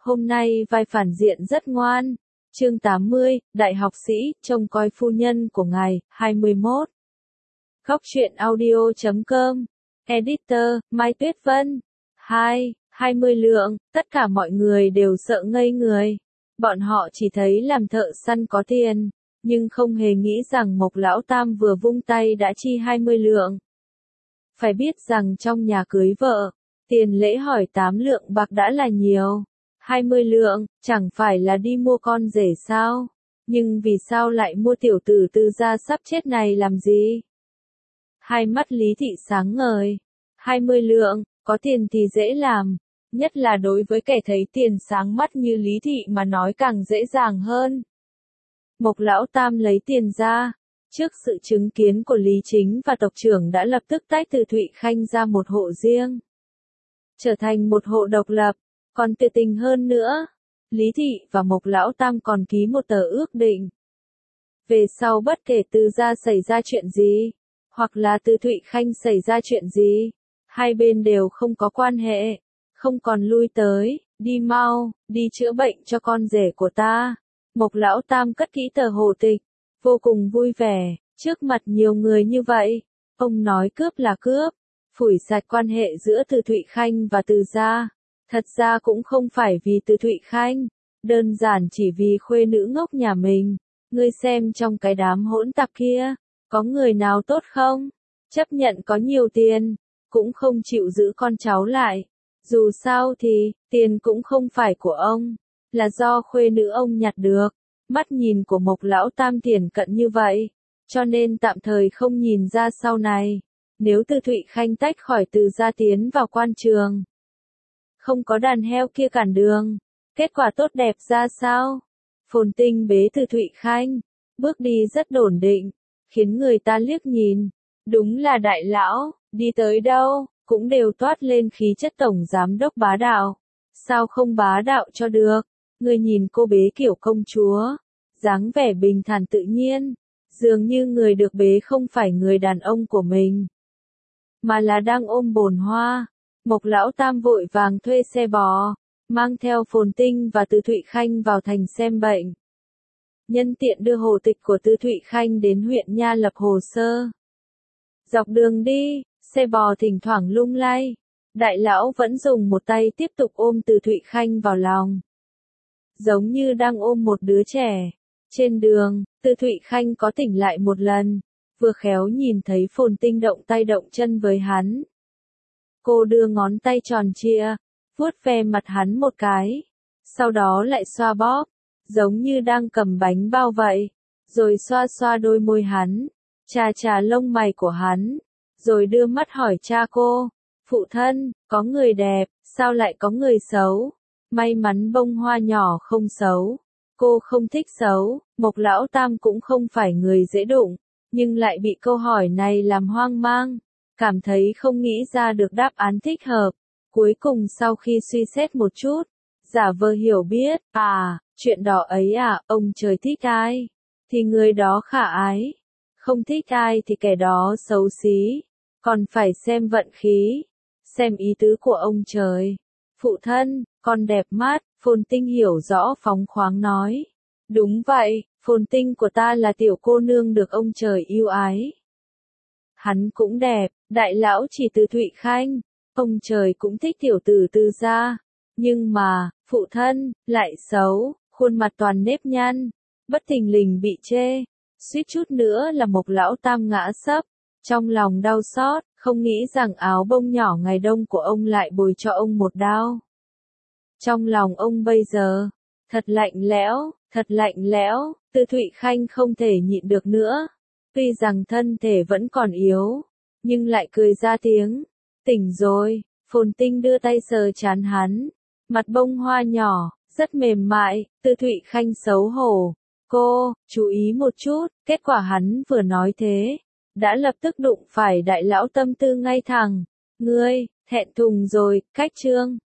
Hôm nay vai phản diện rất ngoan. Chương 80, Đại học sĩ, trông coi phu nhân của ngài, 21. Góc truyện audio.com. Editor, Mai Tuyết Vân. 20 lượng, tất cả mọi người đều sợ ngây người. Bọn họ chỉ thấy làm thợ săn có tiền, nhưng không hề nghĩ rằng Mộc Lão Tam vừa vung tay đã chi 20 lượng. Phải biết rằng trong nhà cưới vợ, tiền lễ hỏi 8 lượng bạc đã là nhiều. 20 lượng, chẳng phải là đi mua con rể sao? Nhưng vì sao lại mua tiểu tử Tư gia sắp chết này làm gì? Hai mắt Lý Thị sáng ngời. 20 lượng, có tiền thì dễ làm. Nhất là đối với kẻ thấy tiền sáng mắt như Lý Thị mà nói càng dễ dàng hơn. Mộc Lão Tam lấy tiền ra. Trước sự chứng kiến của Lý Chính và tộc trưởng đã lập tức tách Từ Thụy Khanh ra một hộ riêng. Trở thành một hộ độc lập. Còn tuyệt tình hơn nữa, Lý Thị và Mộc Lão Tam còn ký một tờ ước định. Về sau bất kể Từ gia xảy ra chuyện gì, hoặc là Từ Thụy Khanh xảy ra chuyện gì, hai bên đều không có quan hệ, không còn lui tới, đi mau, đi chữa bệnh cho con rể của ta. Mộc Lão Tam cất kỹ tờ hộ tịch, vô cùng vui vẻ, trước mặt nhiều người như vậy, ông nói cướp là cướp, phủi sạch quan hệ giữa Từ Thụy Khanh và Từ gia. Thật ra cũng không phải vì Từ Thụy Khanh, đơn giản chỉ vì khuê nữ ngốc nhà mình. Ngươi xem trong cái đám hỗn tạp kia, có người nào tốt không? Chấp nhận có nhiều tiền, cũng không chịu giữ con cháu lại. Dù sao thì, tiền cũng không phải của ông, là do khuê nữ ông nhặt được. Mắt nhìn của Mộc Lão Tam thiển cận như vậy, cho nên tạm thời không nhìn ra sau này. Nếu Từ Thụy Khanh tách khỏi Từ gia tiến vào quan trường, không có đàn heo kia cản đường, kết quả tốt đẹp ra sao? Phồn Tinh bế Từ Thụy Khanh, bước đi rất ổn định, khiến người ta liếc nhìn. Đúng là đại lão, đi tới đâu, cũng đều toát lên khí chất tổng giám đốc bá đạo. Sao không bá đạo cho được? Người nhìn cô bế kiểu công chúa, dáng vẻ bình thản tự nhiên, dường như người được bế không phải người đàn ông của mình, mà là đang ôm bồn hoa. Mộc Lão Tam vội vàng thuê xe bò, mang theo Phồn Tinh và Từ Thụy Khanh vào thành xem bệnh. Nhân tiện đưa hộ tịch của Từ Thụy Khanh đến huyện Nha lập hồ sơ. Dọc đường đi, xe bò thỉnh thoảng lung lay. Đại lão vẫn dùng một tay tiếp tục ôm Từ Thụy Khanh vào lòng, giống như đang ôm một đứa trẻ. Trên đường, Từ Thụy Khanh có tỉnh lại một lần, vừa khéo nhìn thấy Phồn Tinh động tay động chân với hắn. Cô đưa ngón tay tròn trịa, vuốt ve mặt hắn một cái, sau đó lại xoa bóp, giống như đang cầm bánh bao vậy, rồi xoa xoa đôi môi hắn, chà chà lông mày của hắn, rồi đưa mắt hỏi cha cô, phụ thân, có người đẹp, sao lại có người xấu? May mắn bông hoa nhỏ không xấu, cô không thích xấu. Mộc Lão Tam cũng không phải người dễ đụng, nhưng lại bị câu hỏi này làm hoang mang. Cảm thấy không nghĩ ra được đáp án thích hợp. Cuối cùng sau khi suy xét một chút, giả vờ hiểu biết, chuyện đó ấy ông trời thích ai, thì người đó khả ái. Không thích ai thì kẻ đó xấu xí. Còn phải xem vận khí, xem ý tứ của ông trời. Phụ thân, con đẹp mắt, Phồn Tinh hiểu rõ phóng khoáng nói. Đúng vậy, Phồn Tinh của ta là tiểu cô nương được ông trời yêu ái. Hắn cũng đẹp, đại lão chỉ Từ Thụy Khanh, ông trời cũng thích tiểu tử Từ gia, nhưng mà, phụ thân, lại xấu, khuôn mặt toàn nếp nhăn, bất thình lình bị chê, suýt chút nữa là Mộc Lão Tam ngã sấp, trong lòng đau xót, không nghĩ rằng áo bông nhỏ ngày đông của ông lại bồi cho ông một đau. Trong lòng ông bây giờ, thật lạnh lẽo, Từ Thụy Khanh không thể nhịn được nữa. Tuy rằng thân thể vẫn còn yếu, nhưng lại cười ra tiếng. Tỉnh rồi, Phồn Tinh đưa tay sờ trán hắn. Mặt bông hoa nhỏ, rất mềm mại. Từ Thụy Khanh xấu hổ. Cô, chú ý một chút. Kết quả hắn vừa nói thế, đã lập tức đụng phải đại lão tâm tư ngay thẳng. Ngươi, thẹn thùng rồi, cách chương.